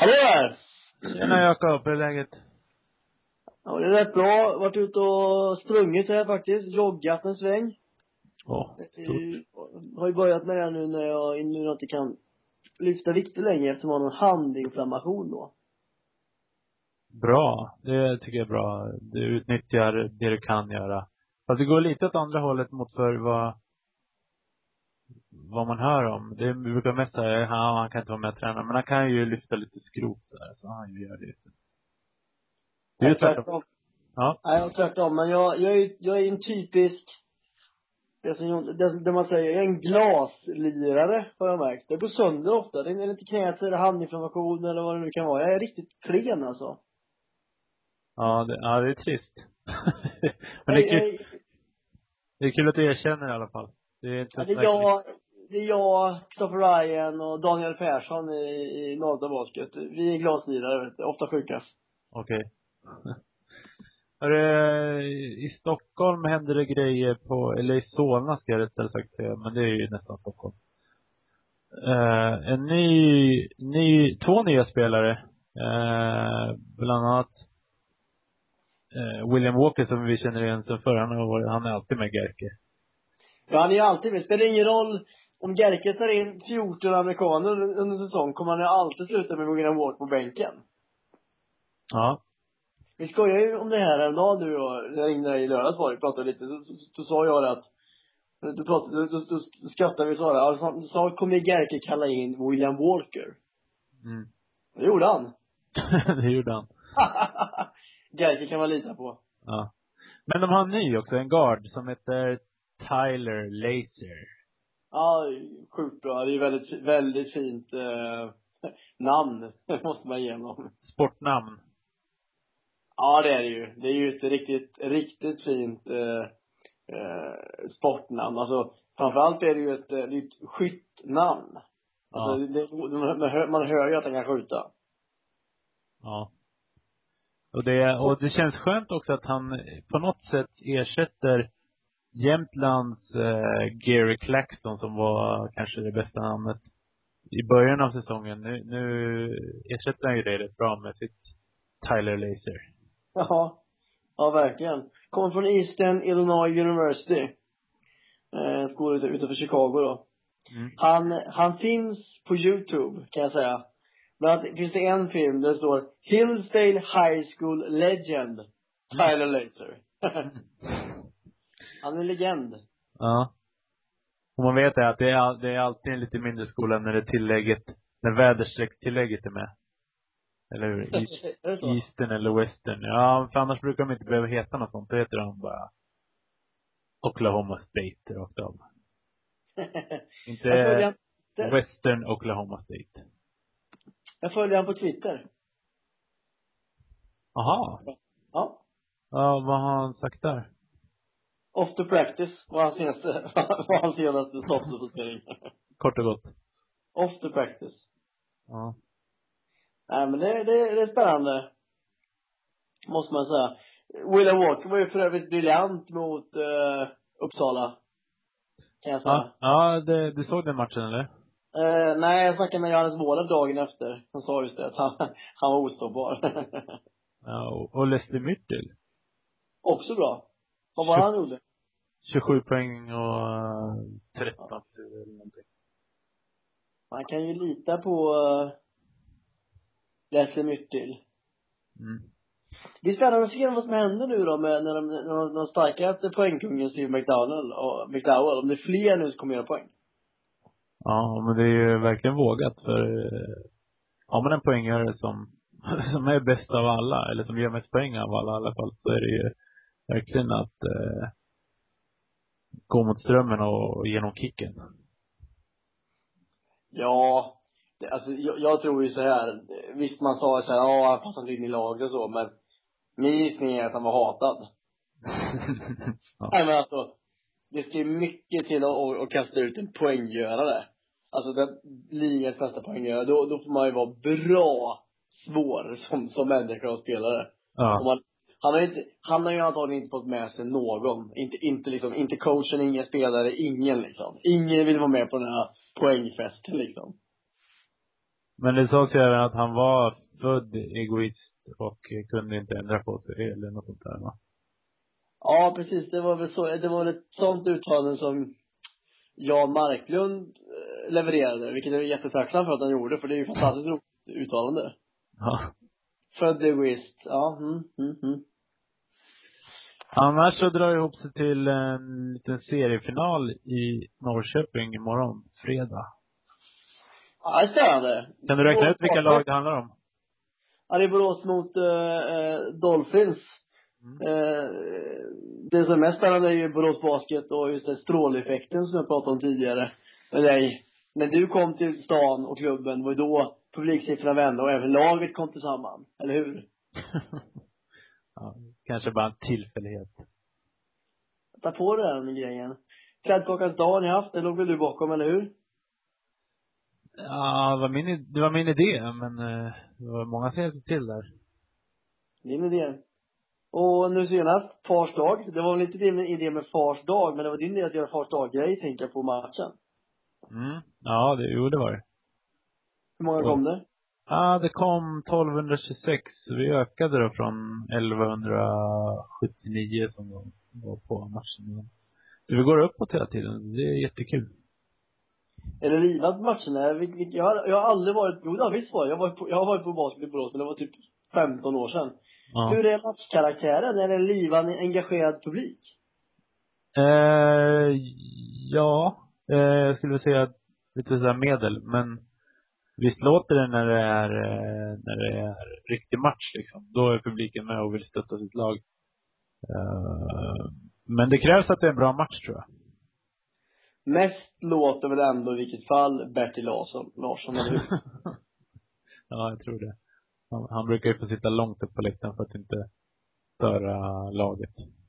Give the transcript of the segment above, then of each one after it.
Hallå där! Tjena Jakob, hur är läget? Ja, det är rätt bra. Varit ute och sprungit här faktiskt. Joggat en sväng. Åh, Har ju börjat med det nu när jag inte kan lyfta vikter längre eftersom jag har någon handinflammation då. bra. Det tycker jag är bra. Du utnyttjar det du kan göra. Fast det går lite åt andra hållet mot för vad man hör om. Det brukar mest säga, han kan inte vara med och träna. Men han kan ju lyfta lite skrot där. Så han gör det. Det är ju tvärtom. Ja. Nej, jag tvärtom. Men jag är en typisk, det man säger, jag är en glaslirare har jag märkt. Det går sönder ofta. Det är inte knät eller handinflammation eller vad det nu kan vara. Jag är riktigt klen alltså. Ja, det är trist. Men det är kul att du erkänner i alla fall. Det är inte det är jag, Christopher Ryan och Daniel Persson i Norrda Basket. Vi är glaslirare, vet du, ofta sjuka. Okej. I Stockholm händer det grejer eller i Solna ska jag rättare sagt säga, men det är ju nästan Stockholm. Två nya spelare. Bland annat William Walker som vi känner igen sen förra. Han är alltid med Gerke. Ja, han är alltid med. Spelar ingen roll om Gerke tar in 14 amerikaner under säsong, kommer han alltid sluta med William Walker på bänken. Ja. Vi skojar ju om det här en dag du och jag ringde dig i lördags var det, pratade lite, så sa jag att du skrattade vi sa det. Alltså, du sa, kommer Gerke kalla in William Walker? Mm. Det gjorde han. Det gjorde han. Gerke kan man lita på. Ja. Men de har en ny också, en guard som heter Tyler Laser. Ja, sjukt bra. Det är väldigt, väldigt fint namn. Måste man igenom. Sportnamn. Ja, det är det ju. Det är ju ett riktigt fint sportnamn. Alltså, framförallt är det ju ett skyttnamn. Alltså, Ja. man hör ju att han kan skjuta. Ja. Och det känns skönt också att han på något sätt ersätter Jämtlands Gary Claxton som var kanske det bästa namnet i början av säsongen. Nu ersätter han ju det rätt bra med sitt Tyler Laser. Ja, verkligen. Kommer från Eastern Illinois University. Skolan utanför Chicago då. Mm. Han finns på YouTube kan jag säga. Bland annat finns det en film där det står Hillsdale High School Legend Tyler Laser. Han är en legend. Ja. Och man vet att det är alltid en lite mindre skola när väderstrecktillägget är med. Eller hur? Eastern eller Western. Ja, för annars brukar de inte behöva heta något sånt. Då heter de bara Oklahoma State rakt av. Inte Western Oklahoma State. Jag följer han på Twitter. Aha. Ja. Ja, vad har han sagt där? Off to practice var hans senaste statusuppdatering. Kort och gott. Off to practice. Ja. Nej, men det är spännande. Måste man säga. William Walker var ju för övrigt briljant mot Uppsala. Kan jag säga. Ja, du såg den matchen eller? Nej, jag snackade med Johannes Målöv dagen efter. Han sa just det, att han var ostoppbar. Ja, och Leslie Myttel. Också bra. Vad var han gjorde? 27 poäng och 13 eller någonting. Man kan ju lita på Leslie Myttel. Mm. Det är spännande att se vad som händer nu då med när de starkaste poängkungen Steve McDowell. Om det är fler nu som kommer göra poäng. Ja, men det är ju verkligen vågat för har man en poängare som är bäst av alla eller som gör mest poäng av alla i alla fall, så är det ju verkligen att gå mot strömmen och genom kicken. Ja, alltså jag tror ju så här. Visst man sa så här, han passade in i laget och så, men min gissning är att han var hatad. Ja. Nej, men alltså, det ska ju mycket till att kasta ut en poänggörare. Alltså den ligans bästa poänggörare. Då får man ju vara bra svår som människa och spelare. Ja. Och han har ju antagligen inte fått med sig någon. Inte coachen, ingen spelare, ingen liksom. Ingen vill vara med på den här poängfesten liksom. Men det sa sig även att han var född egoist och kunde inte ändra på sig eller något sånt där, va? Ja, precis. Det var väl så. Det var väl ett sånt uttalande som Jan Marklund levererade. Vilket jag är jättetacksam för att han gjorde. För det är ju fantastiskt roligt uttalande. Ja. Född egoist. Ja, Annars så drar jag ihop sig till en liten seriefinal i Norrköping imorgon, fredag. Ja, det är spännande. Kan du räkna ut vilka lag det handlar om? Ja, det är Borås mot Dolphins. Det som är mest spännande är ju Borås Basket och just den stråleffekten som jag pratade om tidigare. Men nej, när du kom till stan och klubben var ju då publiksiffrorna vände och även laget kom tillsammans. Eller hur? Ja, kanske bara en tillfällighet. Ta på det där med grejen. Klädkakans dag har ni haft, det låg väl du bakom, eller hur? Ja, det var min idé, men det var många som hjälpte till där. Din idé. Och nu senast, Fars dag. Det var väl inte din idé med Fars dag, men det var din idé att göra Fars dag-grej, tänker jag, på matchen. Ja, det var det. Hur många kom det? Ja, det kom 1226. Vi ökade då från 1179 som var på matchen. Så vi går uppåt hela tiden. Det är jättekul. Är det livat matcherna? Jag har aldrig varit... Jo, ja, visst var det. Jag har varit på basket i Borås, men det var typ 15 år sedan. Ja. Hur är matchkaraktären? Är det en livad, engagerad publik? Ja. Jag skulle säga lite så här medel. Men visst låter det när det är riktig match liksom. Då är publiken med och vill stötta sitt lag. Men det krävs att det är en bra match, tror jag. Mest låter väl ändå i vilket fall Bertil Larsson eller hur? Ja, jag tror det. Han brukar ju få sitta långt upp på läktaren för att inte störa laget.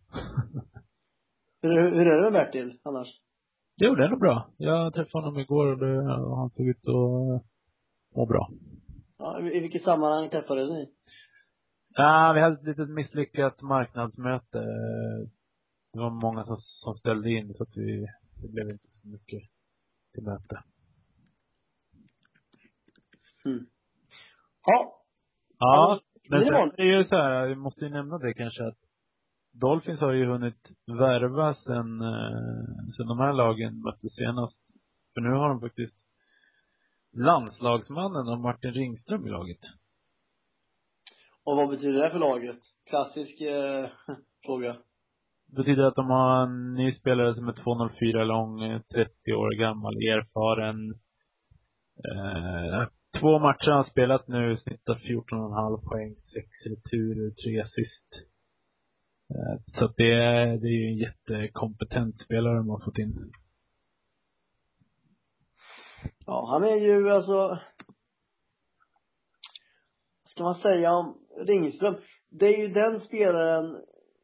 Hur är det med Bertil annars? Jo, det är nog bra. Jag träffade honom igår och han såg ut att må bra. Ja, i vilket sammanhang träffades ni? Ja, vi hade ett litet misslyckat marknadsmöte. Det var många som ställde in så att det blev inte så mycket till möte. Ja, men sen är det ju så här, vi måste ju nämna det kanske att Dolphins har ju hunnit värva sen de här lagen möttes senast. För nu har de faktiskt landslagsmannen och Martin Ringström i laget. Och vad betyder det för laget? Klassisk fråga. Det betyder att de har en ny spelare som är 204 lång, 30 år gammal, erfaren. 2 matcher har han spelat nu, snittar 14,5 poäng, 6 returer, 3 assist. Så att det är ju en jättekompetent spelare de har fått in. Ja, han är ju alltså, ska man säga om Ringström, det är ju den spelaren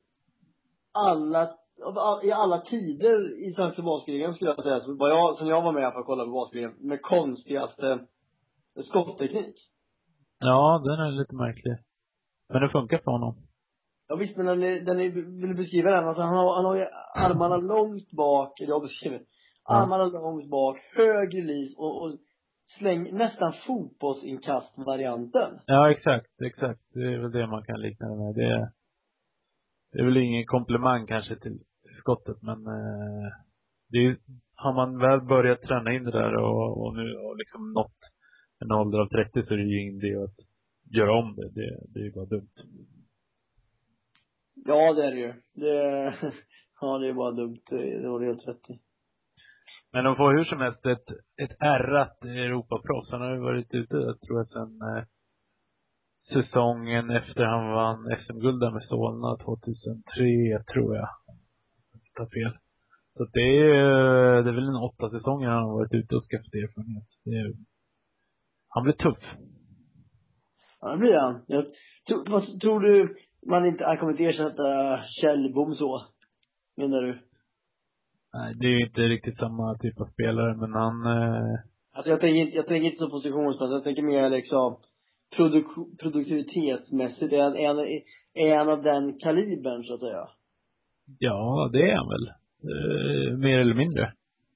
i alla tider i svenska basketligan, skulle jag säga, som jag var med för att kolla på basketligan, med konstigaste skottteknik. Ja, den är lite märklig. Men det funkar för honom. Ja visst, men vill beskriva den, alltså han har ju armarna långt bak, eller jag beskriver armarna långt bak, hög release och släng nästan fotbollsinkast-varianten. Ja, exakt. Det är väl det man kan likna det med. Det är väl ingen komplimang kanske till skottet, men det är, har man väl börjat träna in det där och nu har liksom nått en ålder av 30, så är det ju ingen idé att göra om det. Det är ju bara dumt. Ja, det är det ju. Ja, det är bara dumt. Det var helt rätt i. Men de får hur som helst ett ärrat Europaproffs. Han har ju varit ute, jag tror, sen säsongen efter han vann SM-guld där med Solna 2003, tror jag. Ta fel. Så det är väl en 8 säsonger han har varit ute och skaffat erfarenhet. Han blir tuff. Ja, det blir han. Vad tror du han kommer inte ersätta Kjellbom så? Menar du? Nej, det är ju inte riktigt samma typ av spelare, men han... Alltså jag tänker inte så positionsmässigt. Jag tänker mer liksom produktivitetsmässigt. Är han av den kalibern, så att säga? Ja, det är han väl. Mer eller mindre.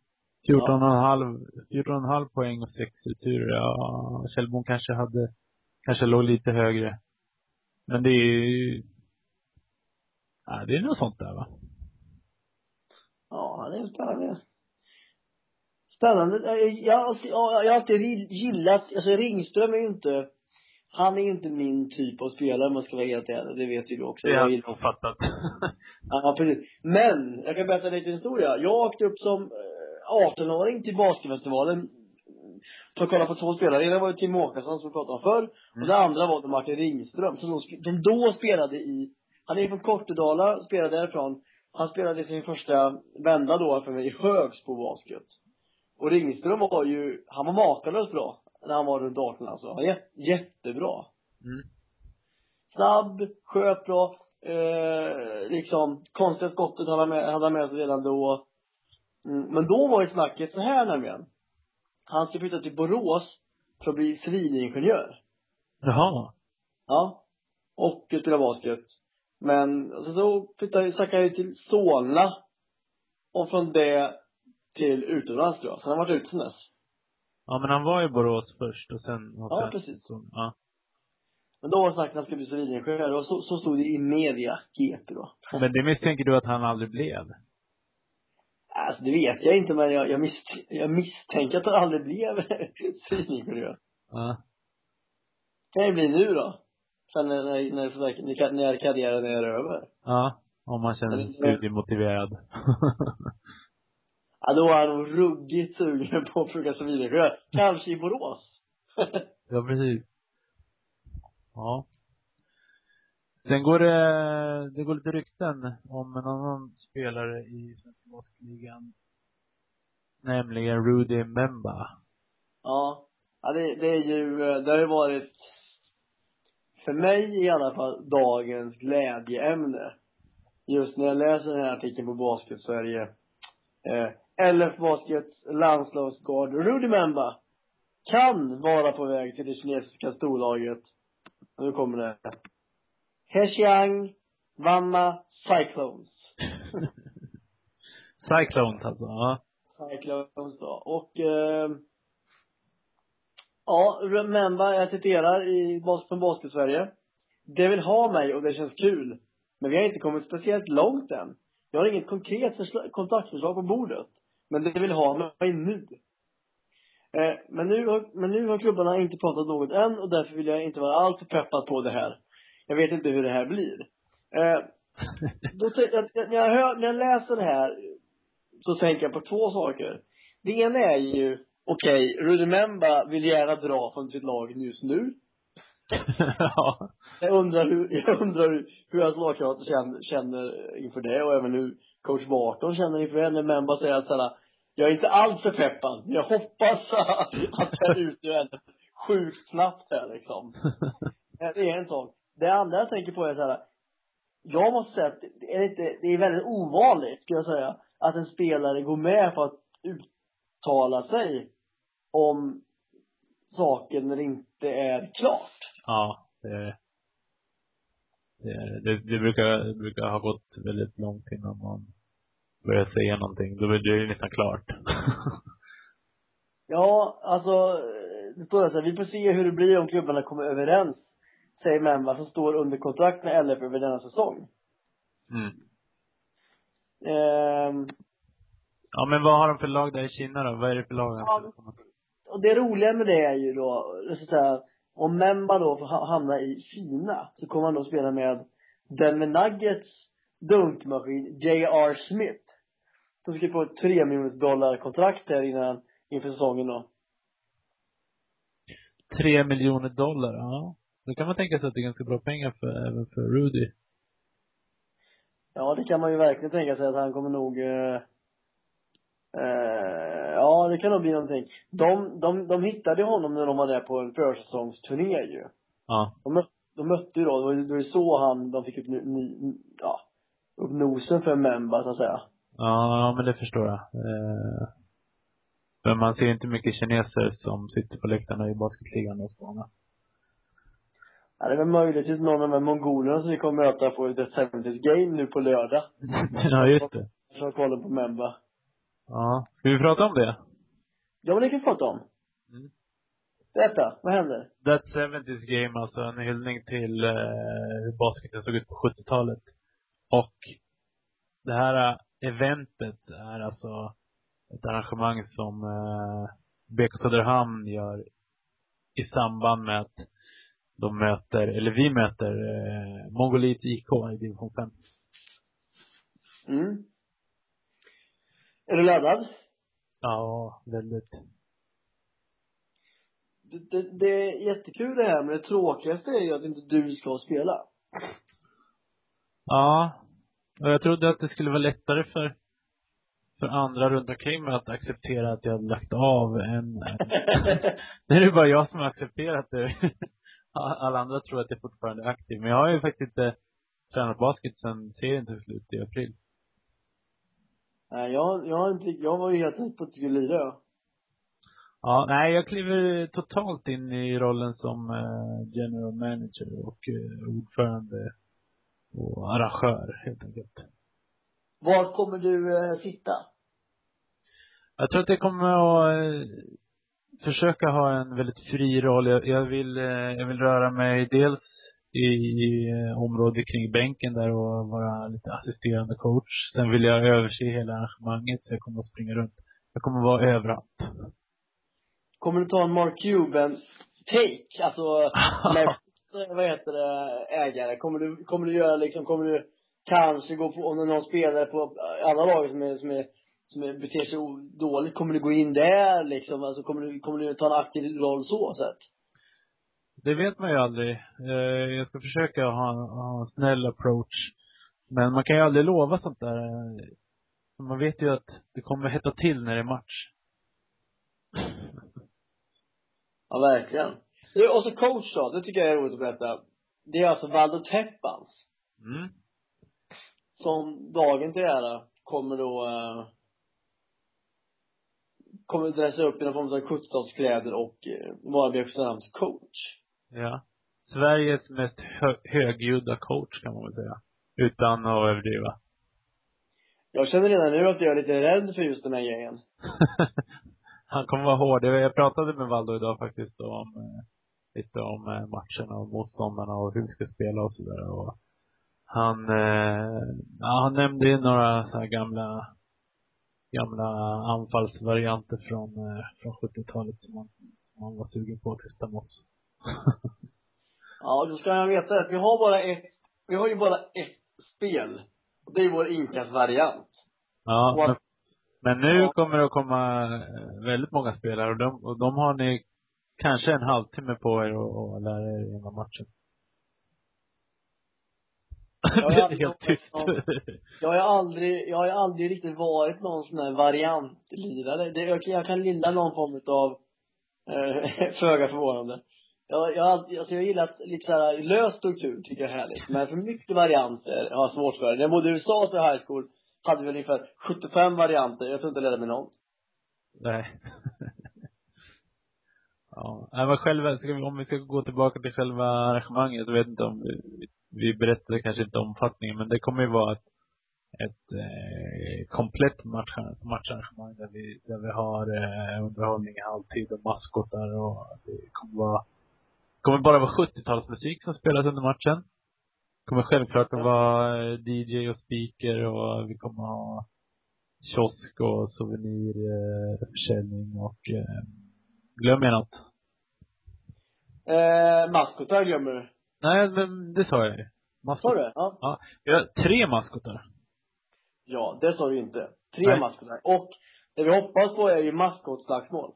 14,5 poäng och 6 returer. Ja, Kjellbom kanske låg lite högre. Men det är ju... Ja, det är nog sånt där, va? Ja, det är spännande. Spännande. Jag har alltid gillat, alltså Ringström är ju inte, han är ju inte min typ av spelare, om man ska vara helt ärlig. Det vet ju du också. Det har jag nog fattat. Ja, precis. Men, jag kan berätta lite historia. Jag åkte upp som 18-åring till basketfestivalen för att kolla på 2 spelare. Det ena var ju Tim Åkesson som vi pratade om förr. Och det andra var Martin Ringström. Så de då spelade han är från Kortedala, spelade därifrån. Han spelade sin första vända då för mig i Högsbo basket. Och Ringström han var makalöst bra när han var runt 18 alltså. Han var jättebra. Snabb, sköt bra. Liksom, konstiga skottet hade han med sig redan då. Men då var ju snacket så här nämligen. Han skulle flytta till Borås för att bli civilingenjör. Jaha. Ja. Och spela basket. Men så stack han till Solna. Och från det till utomlands då. Så han har varit ute sen dess. Ja, men han var i Borås först och sen... Ja, precis. Ja. Men då var snacket att han skulle bli civilingenjör. Och så stod det i media, GP då. Men det misstänker du att han aldrig blev? Alltså det vet jag inte, men jag misstänker att han aldrig blev civilingenjör. Ja. Kan det bli nu då? Sen när karriären är över. Ja, om man känner sig studiemotiverad. Ja, då är han nog ruggigt sugen på att plugga civilingenjör. Kanske i Borås. Ja, precis. Ja. Sen går det går lite rykten om en annan spelare i Svenska basketligan. Nämligen Rudy Memba. Ja, det är ju, det har ju varit, för mig i alla fall, dagens glädjeämne. Just när jag läser den här artikeln på Basket Sverige. LF Baskets landslagsgard Rudy Memba kan vara på väg till det kinesiska storlaget. Och nu kommer det. Hexiang Vanna Cyclones. Cyclones alltså, ja. Cyclones då. Och ja, Memba, jag citerar från Basket Sverige. Det vill ha mig och det känns kul. Men vi har inte kommit speciellt långt än. Jag har inget konkret kontaktförslag på bordet. Men det vill ha mig nu. Men nu har klubbarna inte pratat något än. Och därför vill jag inte vara alltför peppad på det här. Jag vet inte hur det här blir. När jag läser det här så tänker jag på 2 saker. Det ena är ju, okej, Rudy Memba vill gärna dra från sitt lag just nu. Ja. Jag undrar hur hans lagkamrater känner inför det. Och även hur coach Barton känner inför det. När Memba säger att såhär, jag är inte alls för peppad. Jag hoppas att det är ute sjukt snabbt här liksom. Det är en sak. Det andra jag tänker på är såhär, jag måste säga att det är väldigt ovanligt, skulle jag säga, att en spelare går med på att uttala sig om saker när det inte är klart. Ja, det brukar ha gått väldigt långt innan man börjar säga någonting. Då är det ju nästan klart. Ja, alltså det står så här, vi får se hur det blir om klubbarna kommer överens, säger Memba som står under kontrakt med LF över denna säsong. Ja, men vad har de för lag där i Kina då? Vad är det för lag? Ja, och det roliga med det är ju då, så här, om Memba då får hamna i Kina så kommer han då spela med Denver Nuggets dunkmaskin J.R. Smith. Som ska få ett $3 miljoner kontrakt här inför säsongen då. $3 miljoner, ja. Då kan man tänka sig att det är ganska bra pengar även för Rudy. Ja, det kan man ju verkligen tänka sig att han kommer nog ja, det kan nog bli någonting. De hittade honom när de var där på en försäsongsturné ju. Ja. De mötte ju då, det var ju så de fick upp nosen för Memba så att säga. Ja, men det förstår jag. Men man ser inte mycket kineser som sitter på läktarna i basketligan och sådana. Ja, det är väl möjligtvis någon av de här mongolerna som vi kommer möta på The 70's Game nu på lördag. Ja, just det. Så kollar på Memba. Ja. Ska vi prata om det? Ja, men det kan vi prata om. Mm. Berätta, vad händer? That 70s game, alltså en hyllning till hur basketen såg ut på 70-talet. Och det här eventet är alltså ett arrangemang som BK Söderhamn gör i samband med att de möter, eller vi möter Mongolit IK i division 5. Mm. Är du laddad? Ja, väldigt. Det är jättekul det här, men det tråkigaste är ju att inte du ska spela. Ja, och jag trodde att det skulle vara lättare för andra runt omkring mig att acceptera att jag hade lagt av en det är ju bara jag som har accepterat det. Alla andra tror att jag fortfarande är aktiv. Men jag har ju faktiskt inte tränat basket sedan serien tog slut i april. Nej, jag var ju helt på att du skulle lira. Ja, nej, jag kliver totalt in i rollen som general manager och ordförande och arrangör helt enkelt. Var kommer du sitta? Jag tror att jag kommer att försöka ha en väldigt fri roll. Jag vill röra mig dels i området kring bänken där och vara lite assisterande coach. Sen vill jag överse hela arrangemanget. Jag kommer att springa runt. Jag kommer att vara överallt. Kommer du ta en Mark Cuban take? Alltså, vad heter det, ägare? Kommer du göra liksom, kommer du kanske gå på, om det är någon spelare på andra lag som beter sig dåligt, kommer du gå in där liksom? Alltså, kommer du ta en aktiv roll så sett? Det vet man ju aldrig. Jag ska försöka ha en snäll approach. Men man kan ju aldrig lova sånt där. Man vet ju att det kommer hetta till när det är match. Ja, verkligen. Och så coach då, det tycker jag är roligt att berätta. Det är alltså Valdo Teppans. Mm. Som dagen till ära kommer då kommer dressa upp i någon form av 70-talskläder och vara Björkströms coach. Ja. Sveriges mest högljudda coach kan man väl säga. Utan att överdriva. Jag känner redan nu att jag är lite rädd för just den här grejen. Han kommer vara hård. Jag pratade med Valdo idag faktiskt om lite om matcherna och motståndarna och hur vi ska spela och sådär. Och han nämnde ju några så här gamla anfallsvarianter från 70-talet som man var sugen på att testa mot. Ja, då ska jag veta att vi har ju bara ett spel. Och det är vår inkastvariant. Ja, men nu kommer det att komma väldigt många spelare och de har ni kanske en halvtimme på er att lära er innan matchen. Det är helt tyst. Jag har aldrig riktigt varit någon sån här variantlirare. Jag kan gilla någon form av föga förvånande. Jag gillar att lite så här lös struktur tycker jag är härligt. Men för mycket varianter har jag svårt för. När jag bodde i USA till high school hade vi ungefär 75 varianter. Jag tror inte jag lärde mig någon. Nej. Ja, men själva, om vi ska gå tillbaka till själva arrangemanget, jag vet inte om vi berättade kanske inte omfattningen, men det kommer ju vara ett komplett matcharrangemang där vi har underhållning i halvtid och maskotar och det kommer bara vara 70-talsmusik som spelas under matchen. Det kommer självklart att vara DJ och speaker och vi kommer ha kiosk och souvenirförsäljning och glöm jag något. Maskotar glömmer du? Nej, men det sa jag ju. Sa du? Ja. Ja. Vi har 3 maskotar. Ja, det sa du inte. 3 Nej. maskotar. Och det vi hoppas på är ju maskotslagsmål.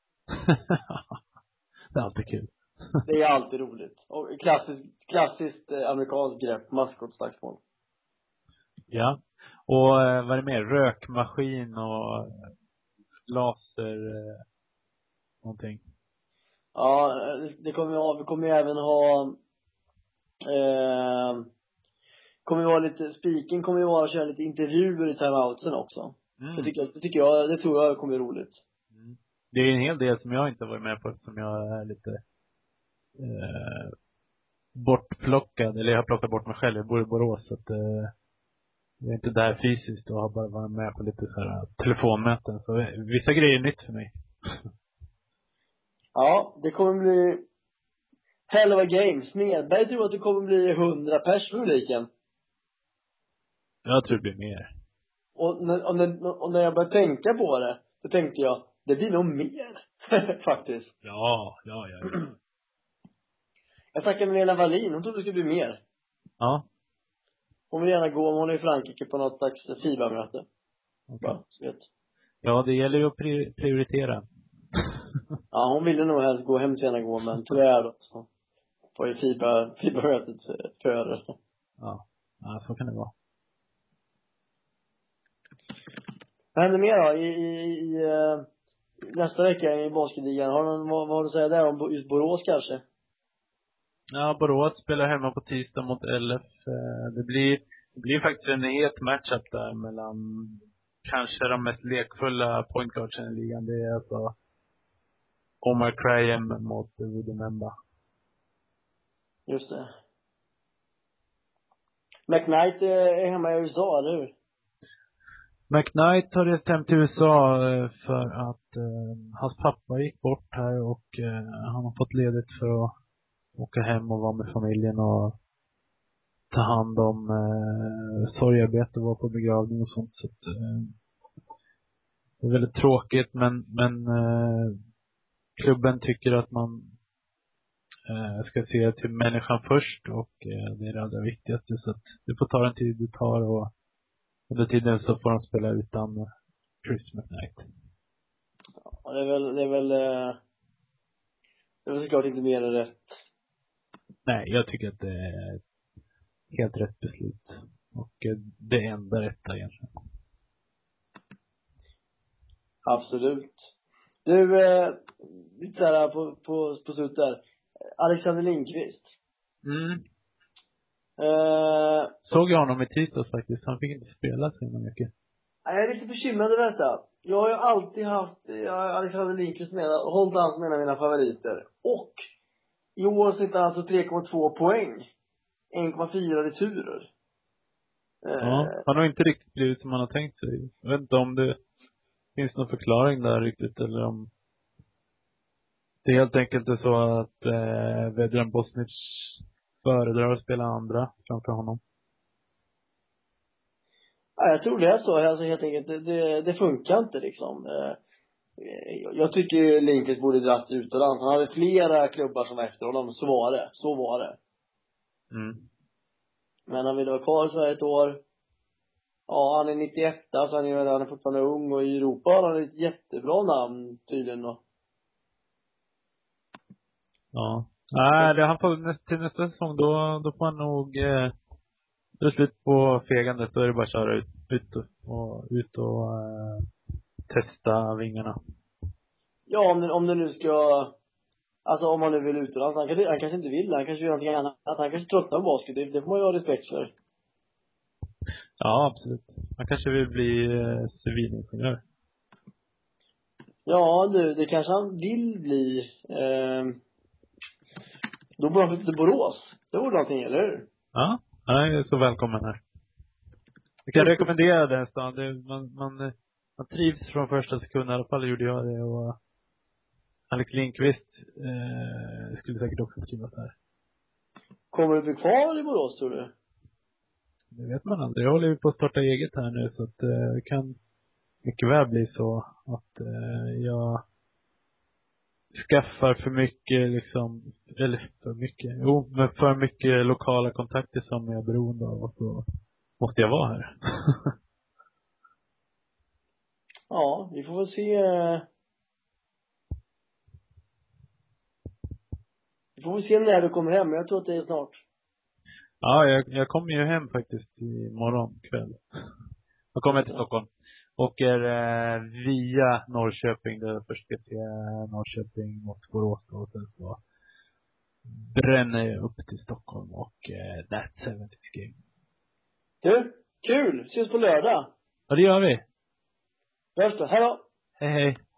Det är alltid kul. Det är alltid roligt. Och klassiskt amerikanskt grepp, maskotslagsmål. Ja. Och vad är det mer? Rökmaskin och laser någonting. Ja, det kommer vi ha. Vi kommer ju även ha kommer ju vara lite speaking, kommer ju vara att köra lite intervjuer i timeoutsen också. Mm. Det tror jag kommer bli roligt. Mm. Det är en hel del som jag inte varit med på som jag är lite bortplockad, eller jag har plockat bort mig själv. Jag bor i Borås så att Jag är inte där fysiskt och har bara varit med på lite så här telefonmöten. Så vissa grejer är nytt för mig. Ja, det kommer bli hell of a game. Smedberg tror att det kommer bli 100 pers för publiken. Jag tror det blir mer. Och när jag började tänka på det, då tänkte jag, det blir nog mer. Faktiskt. Ja. Jag snackade med Lena Wallin, hon trodde det skulle bli mer. Ja. Hon vill gärna gå om hon är i Frankrike på något slags FIBA-möte. Okay. Vet. Ja, det gäller ju att prioritera. Ja, hon ville nog helst gå hem till gärna gå, men tyvärr då. Så får ju FIBA-mötet före. Ja, så kan det vara. Vad händer mer då? I nästa vecka i basketligan? Vad har du att säga där om just Borås kanske? Ja, Borås spelar hemma på tisdag mot LF. Det blir faktiskt en het matchup där mellan kanske de mest lekfulla point guardsen i ligan. Det är alltså Omar Crayon mot Woody Memba. Just det. McKnight är hemma i USA, eller hur? McKnight har rest hem till USA för att hans pappa gick bort här och han har fått ledigt för att åka hem och vara med familjen och ta hand om sorgarbete och vara på begravning och sånt. Så att, det är väldigt tråkigt, men klubben tycker att man ska se till människan först och det är det allra viktigaste, så att det får ta den tid det tar och under tiden så får de spela utan Chris McKnight. Ja, det är väl såklart inte mer än rätt. Nej, jag tycker att det är helt rätt beslut och det enda rätta egentligen. Absolut. Du, lite såhär på slutet där. Alexander Lindqvist. Såg jag honom i tisdags faktiskt. Han fick inte spela så mycket. Jag är lite bekymrad över detta. Jag har ju alltid haft Alexander Lindqvist med, hållit hans med mina favoriter. Och i år sitter han alltså 3,2 poäng. 1,4 returer. Ja, han har inte riktigt blivit som man har tänkt sig. Jag vet inte om det finns någon förklaring där riktigt, eller om det är helt enkelt är så att Vedran Bosnic föredrar att spela andra framför honom. Ja, jag tror det är så. Alltså helt enkelt, det funkar inte liksom. Jag tycker Lindqvist borde dratt utomlands. Han hade flera klubbar som efter honom. Så var det. Men han ville vara kvar i Sverige ett år. Ja, han är 91, så han är fortfarande ung, och i Europa har han ett jättebra namn tydligen då. Ja. Nej, han får till nästa säsong då får han nog det är slut på fegandet. Då är det bara att köra ut och testa vingarna. Ja, om det nu ska, alltså om han nu vill utomlands. Han kanske inte vill. Han kanske vill någonting annat. Han kanske tröttnar på basket. Det får man ju ha respekt för. Ja, absolut. Han kanske vill bli civilingenjör. Ja, det kanske han vill bli. Då borde han flytta till Borås. Det vore någonting, eller hur? Ja, jag är så välkommen här. Jag kan rekommendera den stan. Man trivs från första sekunden. I alla fall gjorde jag det. Och Alex Lindqvist skulle säkert också trivas här. Kommer du bli kvar i Borås, tror du? Det vet man aldrig. Jag håller ju på att starta eget här nu, så att det kan mycket väl bli så att jag skaffar för mycket liksom, eller för mycket, men för mycket lokala kontakter som jag är beroende av, och så måste jag vara här. Ja, vi får väl se. Vi får väl se när du kommer hem. Jag tror att det är snart. Ja, jag kommer ju hem faktiskt imorgon kväll. Jag kommer till Stockholm. Åker via Norrköping. Där först ska till Norrköping mot Borås. Och sen så bränner jag upp till Stockholm. Och that's 70 game. Du, kul! Ses på lördag. Ja, det gör vi. Hej då. Hej hej.